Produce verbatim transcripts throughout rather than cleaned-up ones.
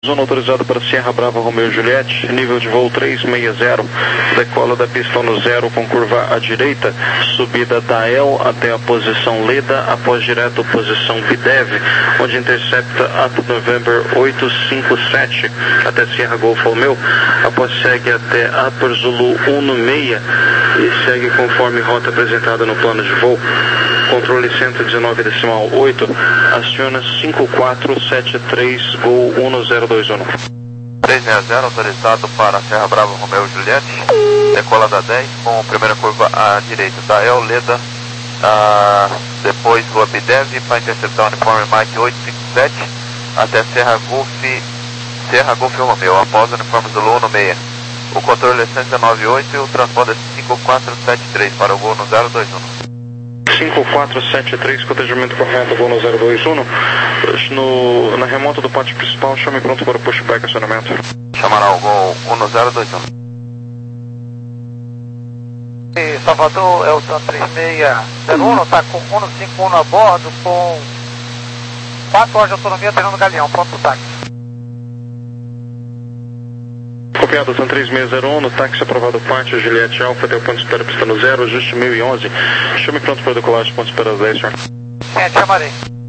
Zona autorizada para Sierra Brava Romeo Juliette, nível de voo trezentos e sessenta, decola da pista no zero com curva à direita, subida da El até a posição Leda, após direto posição Bidev, onde intercepta Ato November oitocentos e cinquenta e sete até Sierra Golf Romeo, após segue até Upper Zulu cento e seis e segue conforme rota apresentada no plano de voo. Controle cento e dezenove decimal oito, aciona cinco quatro sete três, Gol um zero dois um. trezentos e sessenta, autorizado para Serra Brava Romeo Juliette, decola da dez, com primeira curva à direita da El Leda, ah, depois Rua Bidev para interceptar uniforme Mike oitocentos e cinquenta e sete até Serra Golf, Serra Golf Romeo, após o uniforme Zulu cento e seis. O controle é cento e dezenove oito e o transponder é cinco quatro sete três para o Gol no zero dois um. cinco quatro sete três, cotejamento correto, Gol no zero dois um. No, na remota do pátio principal, chame pronto para o pushback acionamento. Chamará o Gol um no zero dois um. E Salvador, é o TAM três seis zero um, está com cento e cinquenta e um a bordo, com quatro horas de autonomia, treinando Galeão, pronto para o táxi. Copiado, TAM três seis zero um, no táxi aprovado pátio, Juliette Alfa, até o ponto de espera pista no zero, ajuste mil e onze. Chame pronto para decolagem, ponto de espera dez, senhor. É, te chamarei.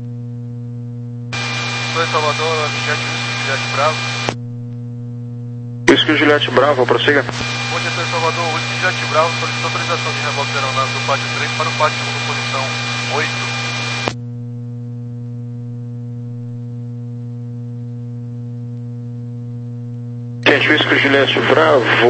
Oi, Salvador, Juliette, Juliette Bravo. Isso que o Juliette Bravo, prossiga. Bom dia, Salvador, o Juliette Bravo solicitou autorização de reboque da aeronave do pátio três para o pátio um, posição oito. Gente, isso que o Juliette Bravo...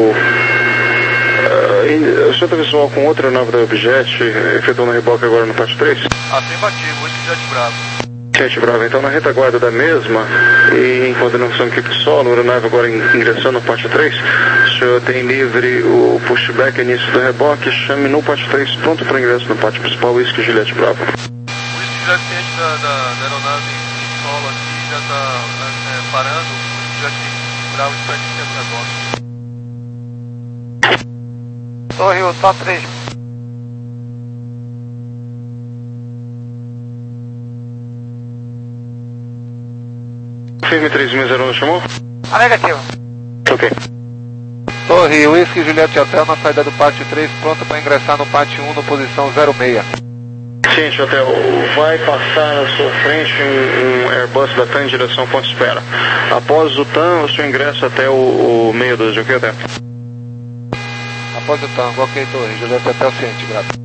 Uh, o senhor está visual com outra aeronave da Objet, efetuando reboque agora no pátio três? Afirmativo, esse Juliette Bravo. Gente, Bravo, então na retaguarda da mesma, e em coordenação com equipe solo, a aeronave agora ingressando no pátio três, o senhor tem livre o pushback, início do reboque, chame no pátio três, pronto para ingresso no pátio principal, isso que o Juliette Bravo. O Whisky Juliette ciente da, da, da aeronave em solo aqui já está é, parando, o Juliette Bravo está de reboque. Torre, o TAM três. Firme três seis zero um, chamou? A negativa. Ok. Torre, Whisky Juliette Hotel na saída do pátio três, pronto para ingressar no pátio um, no posição zero seis. Gente, Hotel, vai passar na sua frente um, um Airbus da TAM em direção ao ponto de espera. Após o TAM, o senhor ingressa até o, o meio do ok, Hotel? Após o tango, ok, Torre, Juliette Hotel ciente, grato.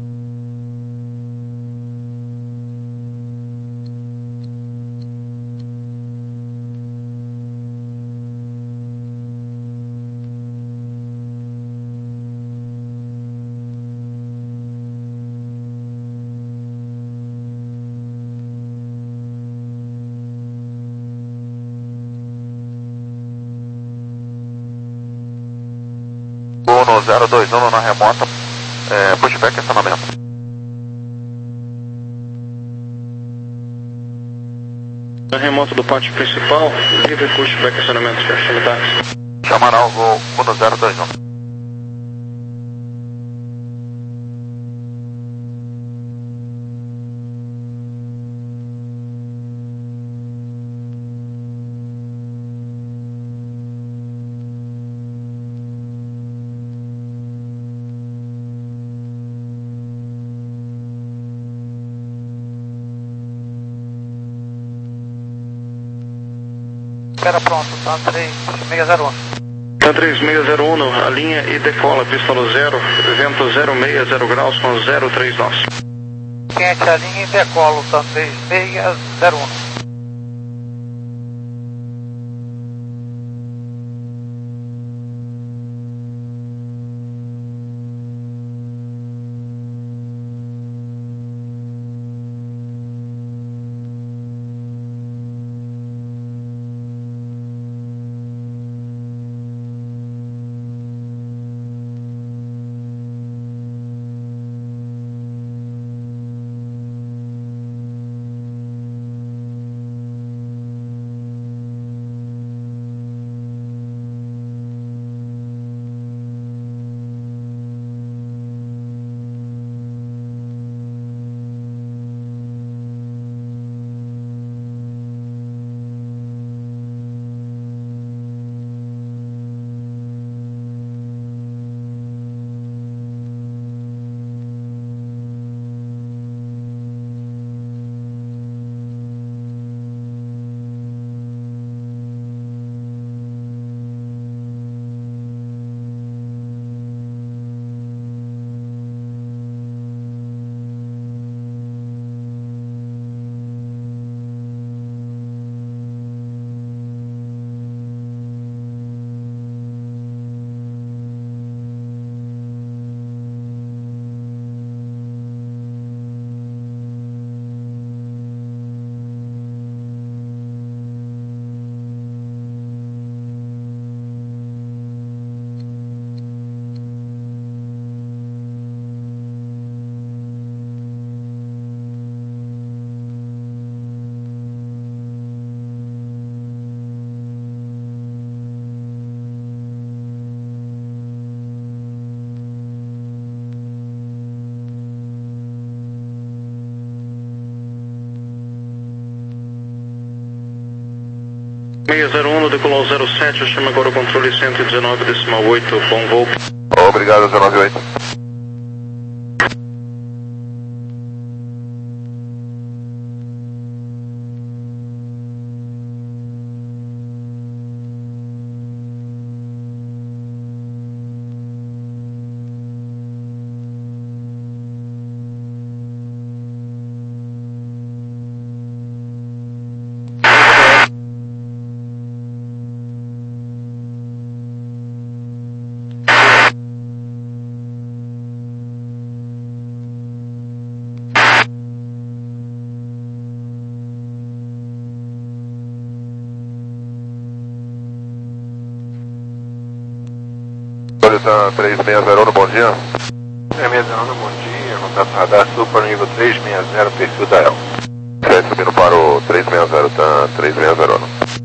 Gol no zero dois um na remota, é, pushback acionamento. Na remota do pátio principal, livre pushback acionamento, senhor, chama táxi. Chamará o Gol um no zero dois um. Espera pronto, TAM três seis zero um. TAM três seis zero um, a linha e decola, pista no zero, vento zero seis zero graus com zero três nós. Ciente a linha e decolo, TAM três seis zero um. seis zero um, decolou zero sete, chama agora o controle cento e dezenove, decimal oito, bom voo. Obrigado, dezenove oito. Solita três seis zero, bom dia. três seis zero, bom dia. Contato radar sul para o nível três seis zero, perfil da E L. sete subindo para o três seis zero, tá três seis zero.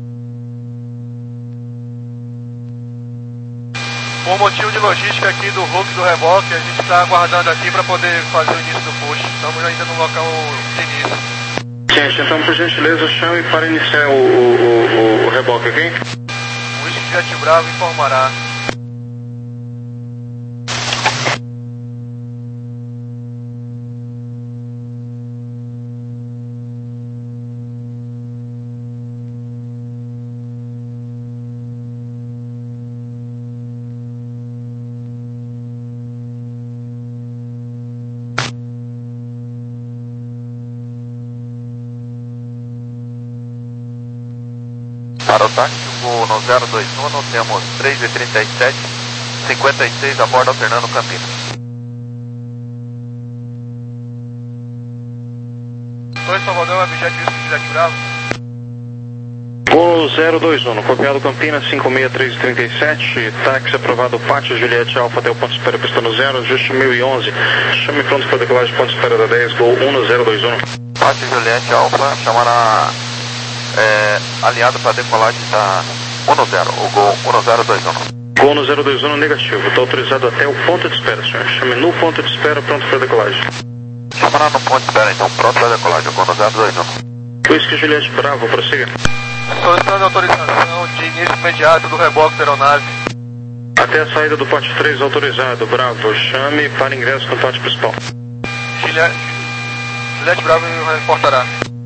Por motivo de logística aqui do Hulk do reboque, a gente está aguardando aqui para poder fazer o início do push. Estamos ainda no local de início. Gente, então por gentileza chame para iniciar o, o, o, o reboque, ok? O Whisky Jet Bravo informará. Para o táxi, voo no zero dois um, temos três e trinta e sete, cinquenta e seis a bordo alternando Campinas. Dois Salvador, Abjet Whisky Jet Bravo. Voo zero dois um, copiado Campinas cinco seis três trinta e sete, táxi aprovado Pátio Juliette Alfa até o ponto de espera pistão zero, ajuste mil e onze, chame pronto para decolagem ponto de espera da dez, Gol um no zero dois um. Pátio Juliette Alfa chamará é, aliado para decolagem da um zero, o Gol um zero dois um. Gol no zero dois um negativo, está autorizado até o ponto de espera, senhor. Chame no ponto de espera pronto para decolagem. Chamará no ponto de espera então, pronto para decolagem, o Gol no zero dois um. Whisky Juliette Bravo, prossiga. Solicitando autorização de início imediato do reboque da aeronave. Até a saída do pote três autorizado, Bravo, chame para ingresso no pote principal. Juliette, Juliette Bravo reportará.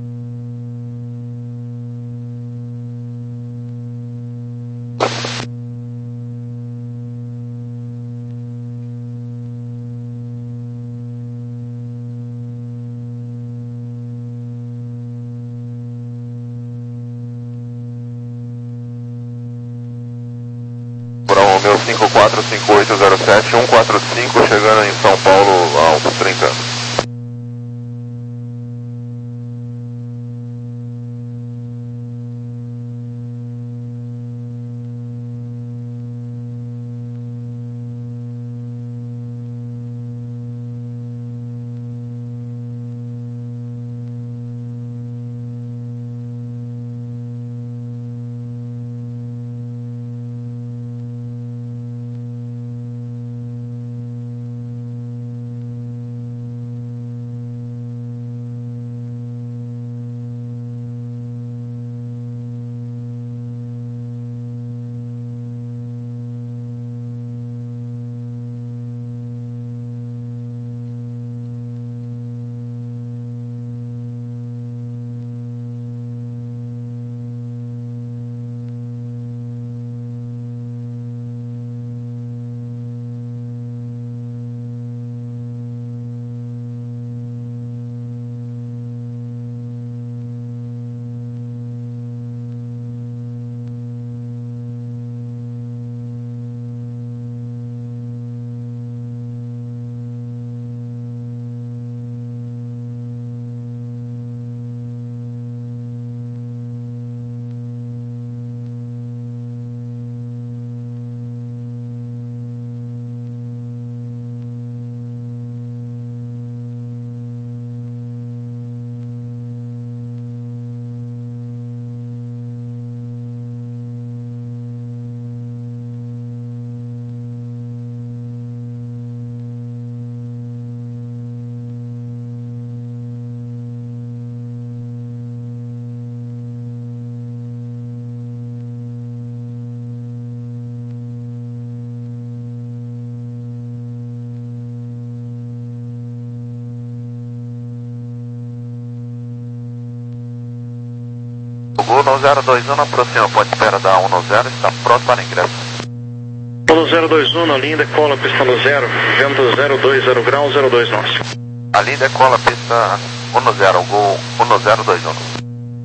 Romeu cinco quatro cinco oito zero sete, um quatro cinco, chegando em São Paulo há uns trinta anos. Gol um zero dois um, aproxima, pode espera da um zero, está pronto para ingresso. um zero dois um, na linha decola, pista no zero, vento zero dois zero grau, zero dois nós. A linha decola, pista um zero, Gol um zero dois um.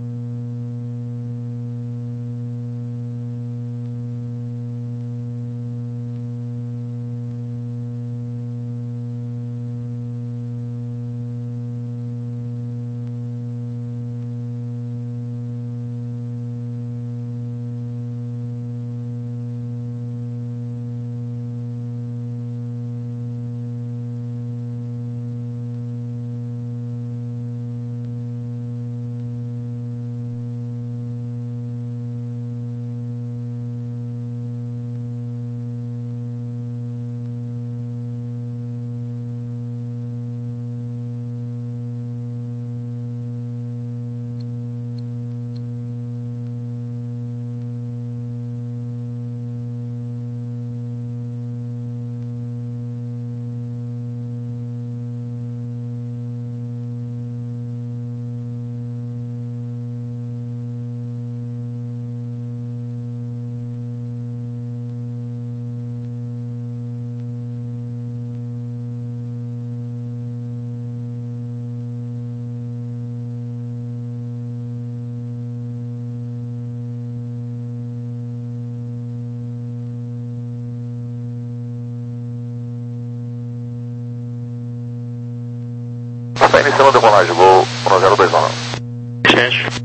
Está iniciando a decolagem, Gol um zero dois um. Gente.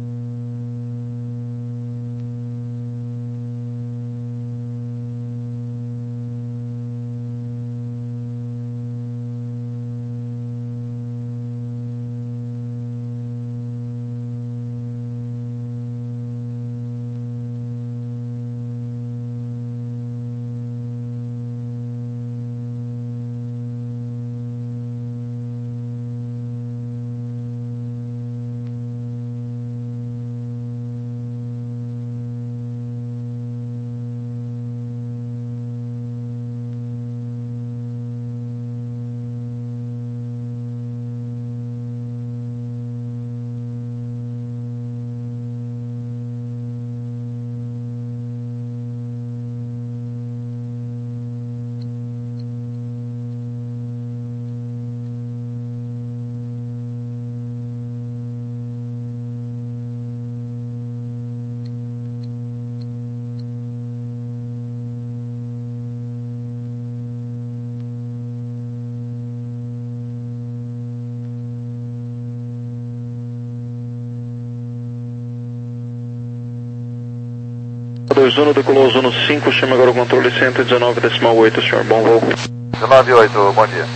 dois um, decolou zona cinco, chama agora o controle cento e dezenove decimal oito, senhor, bom voo. dezenove oito, bom dia.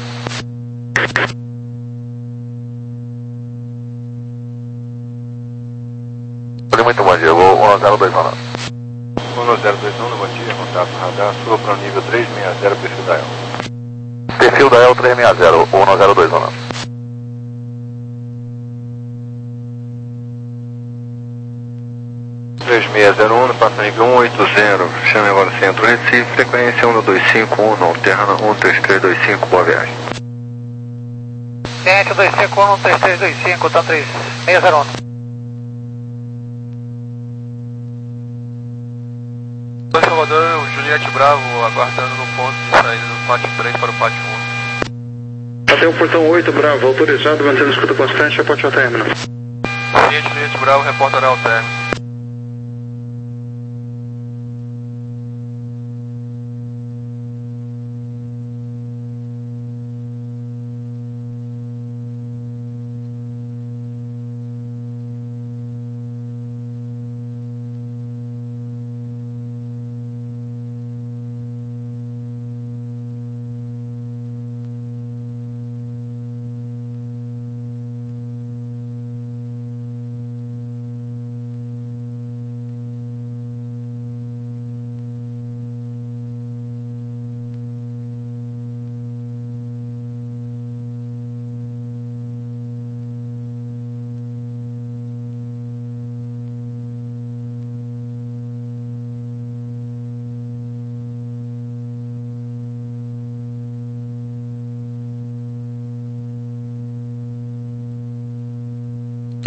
Muito bom dia, Gol um zero dois um. um zero dois um, bom dia, contato radar, suba para o nível três seis zero, perfil da E L. Perfil da E L três seis zero, um zero dois um. três seis zero um, passa nível um oito zero, chame agora o centro Recife, frequência um dois cinco um, alterna um três três dois cinco, boa viagem. Ciente dois cinco um, três três dois cinco, tá três seis zero um. Salvador, Juliette Bravo, aguardando no ponto de saída do pátio três para o pátio um. Até o portão oito, Bravo, autorizado, mantendo escuta constante, aponte ao término. Ciente, Juliette Bravo, reportará ao término.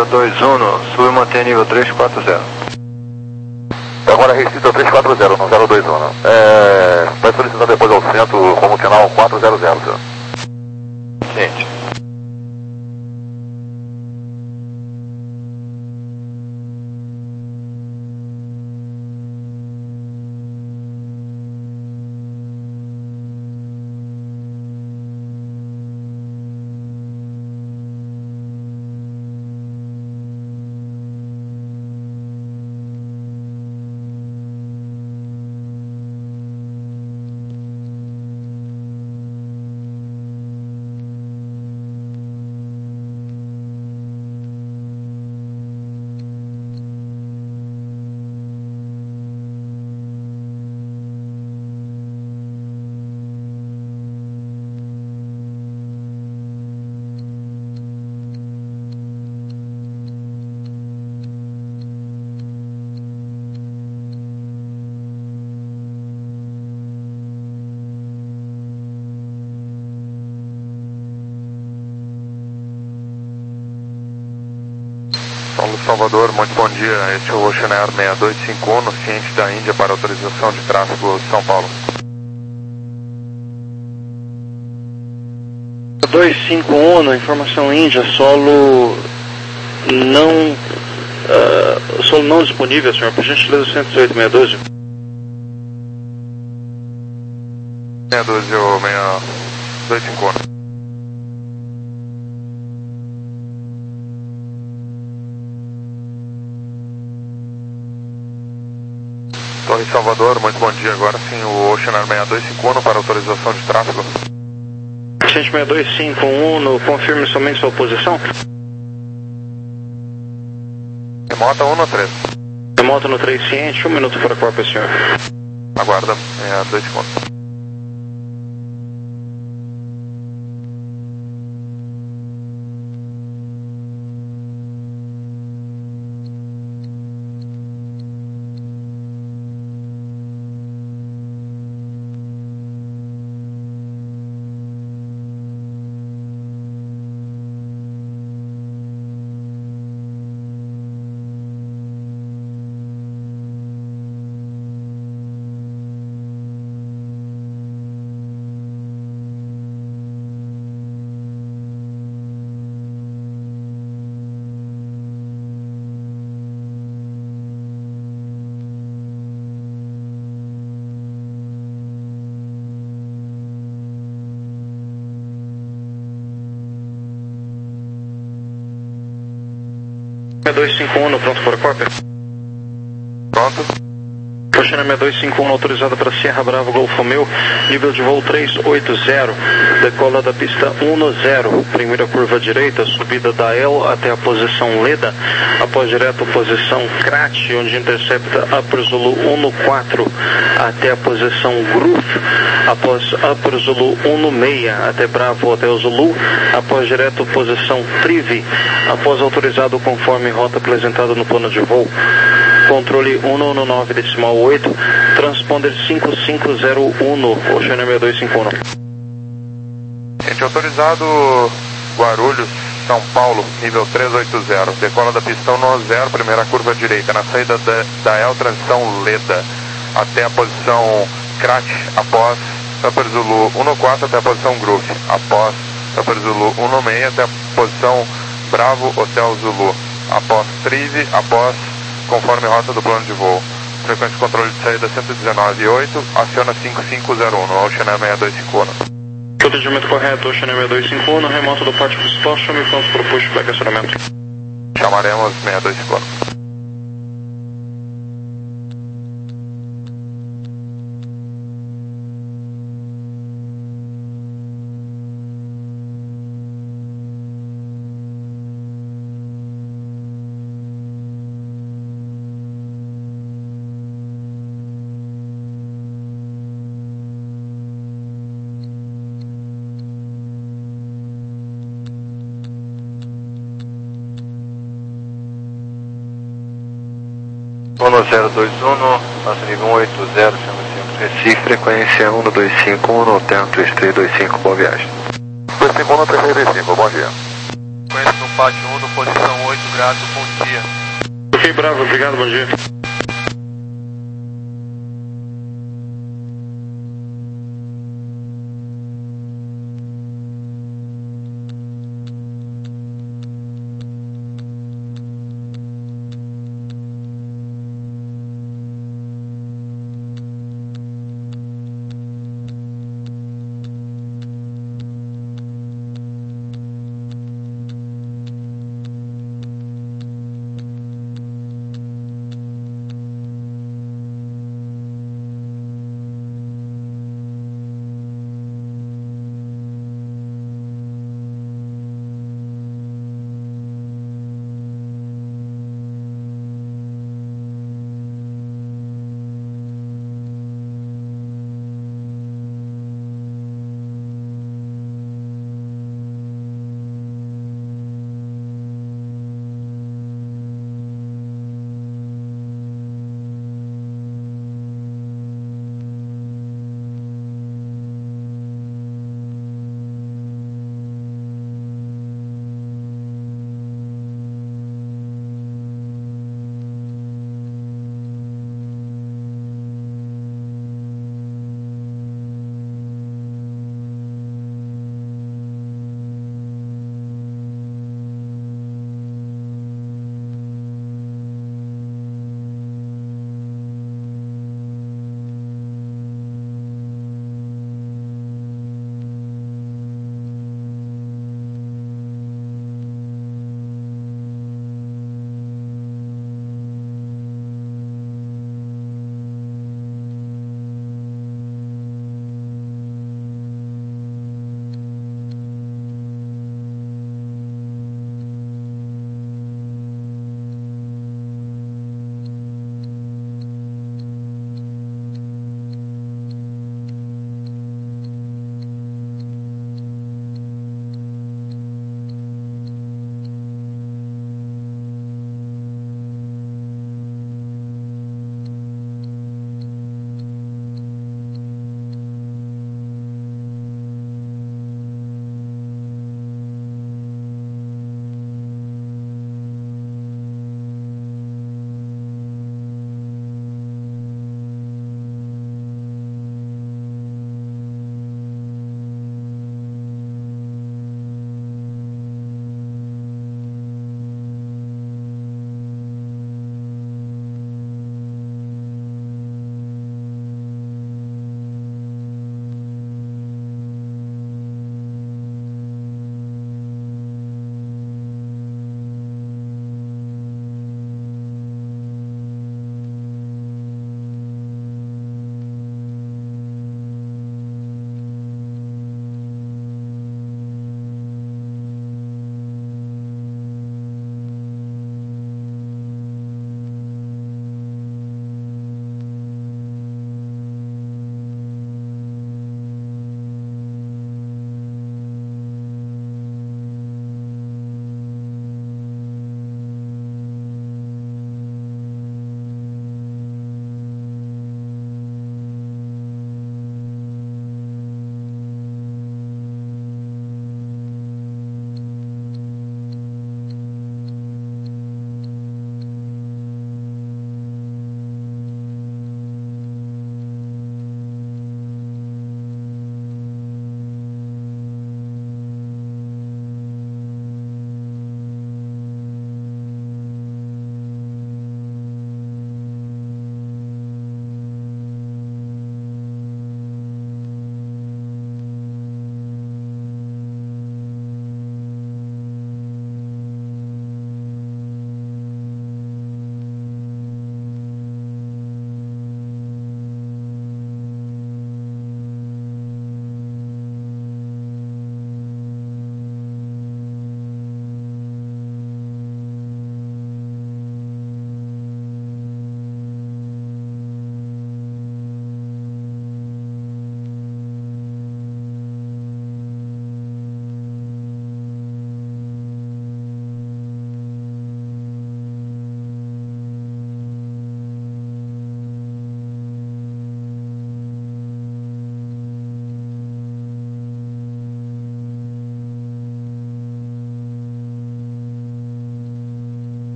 zero dois um, sube e mantém nível três quatro zero. Agora Recife três quatro zero, no zero dois um. É, vai solicitar depois ao centro como canal quatro zero zero, senhor. Ciente. Paulo Salvador, muito bom dia. Este é o Ocean Air seis dois cinco um, no ciente da Índia para autorização de tráfego São Paulo. dois cinco um, informação Índia, solo não, uh, solo não disponível, senhor, por gentileza cento e oito seis doze. seis doze ou seis dois cinco um. Torre Salvador, muito bom dia. Agora sim, o Ocean Air seis dois cinco um para autorização de tráfego. seis dois cinco um, confirme somente sua posição. Remota um no três. Remota no três ciente, um minuto para a corpo, senhor. Aguarda seis dois cinco um. seis dois cinco um, pronto para a corpo. Pronto. Ocean seis dois cinco um, autorizada para Sierra Bravo Golfo Romeo, nível de voo três oito zero, decola da pista um no zero, primeira curva direita, subida da El até a posição Leda, após direto posição Crat, onde intercepta Upper Zulu um no quatro até a posição Groove, após Upper Zulu um no seis até Bravo Hotel Zulu, após direto posição Prive, após autorizado conforme rota apresentada no plano de voo. Controle um no nove decimal oito, transponder cinco cinco zero um, Ocean seis dois cinco um. Gente, autorizado Guarulhos, São Paulo, nível três oito zero, decola da pista um no zero, primeira curva direita, na saída da, da El transição Leda, até a posição Crat, após Upper Zulu um no quatro até a posição Groove, após Upper Zulu um no seis até a posição Bravo Hotel Zulu, após Trive, após conforme rota do plano de voo. Frequência de controle de saída cento e dezenove ponto oito, aciona cinco cinco zero um, no Ocean seis dois cinco um. Atendimento correto, Ocean seis dois cinco um, remoto do pátio principal, chame pronto para o push para acionamento. Chamaremos seis dois cinco um. um zero dois um, nosso nível um oito zero, chama sempre Recife, frequência um dois cinco um, no terra três três dois cinco, boa viagem. dois cinco um no três três dois cinco, bom dia. Frequência no abate Uno, posição oito, grato, bom dia. Ok, Bravo, obrigado, bom dia.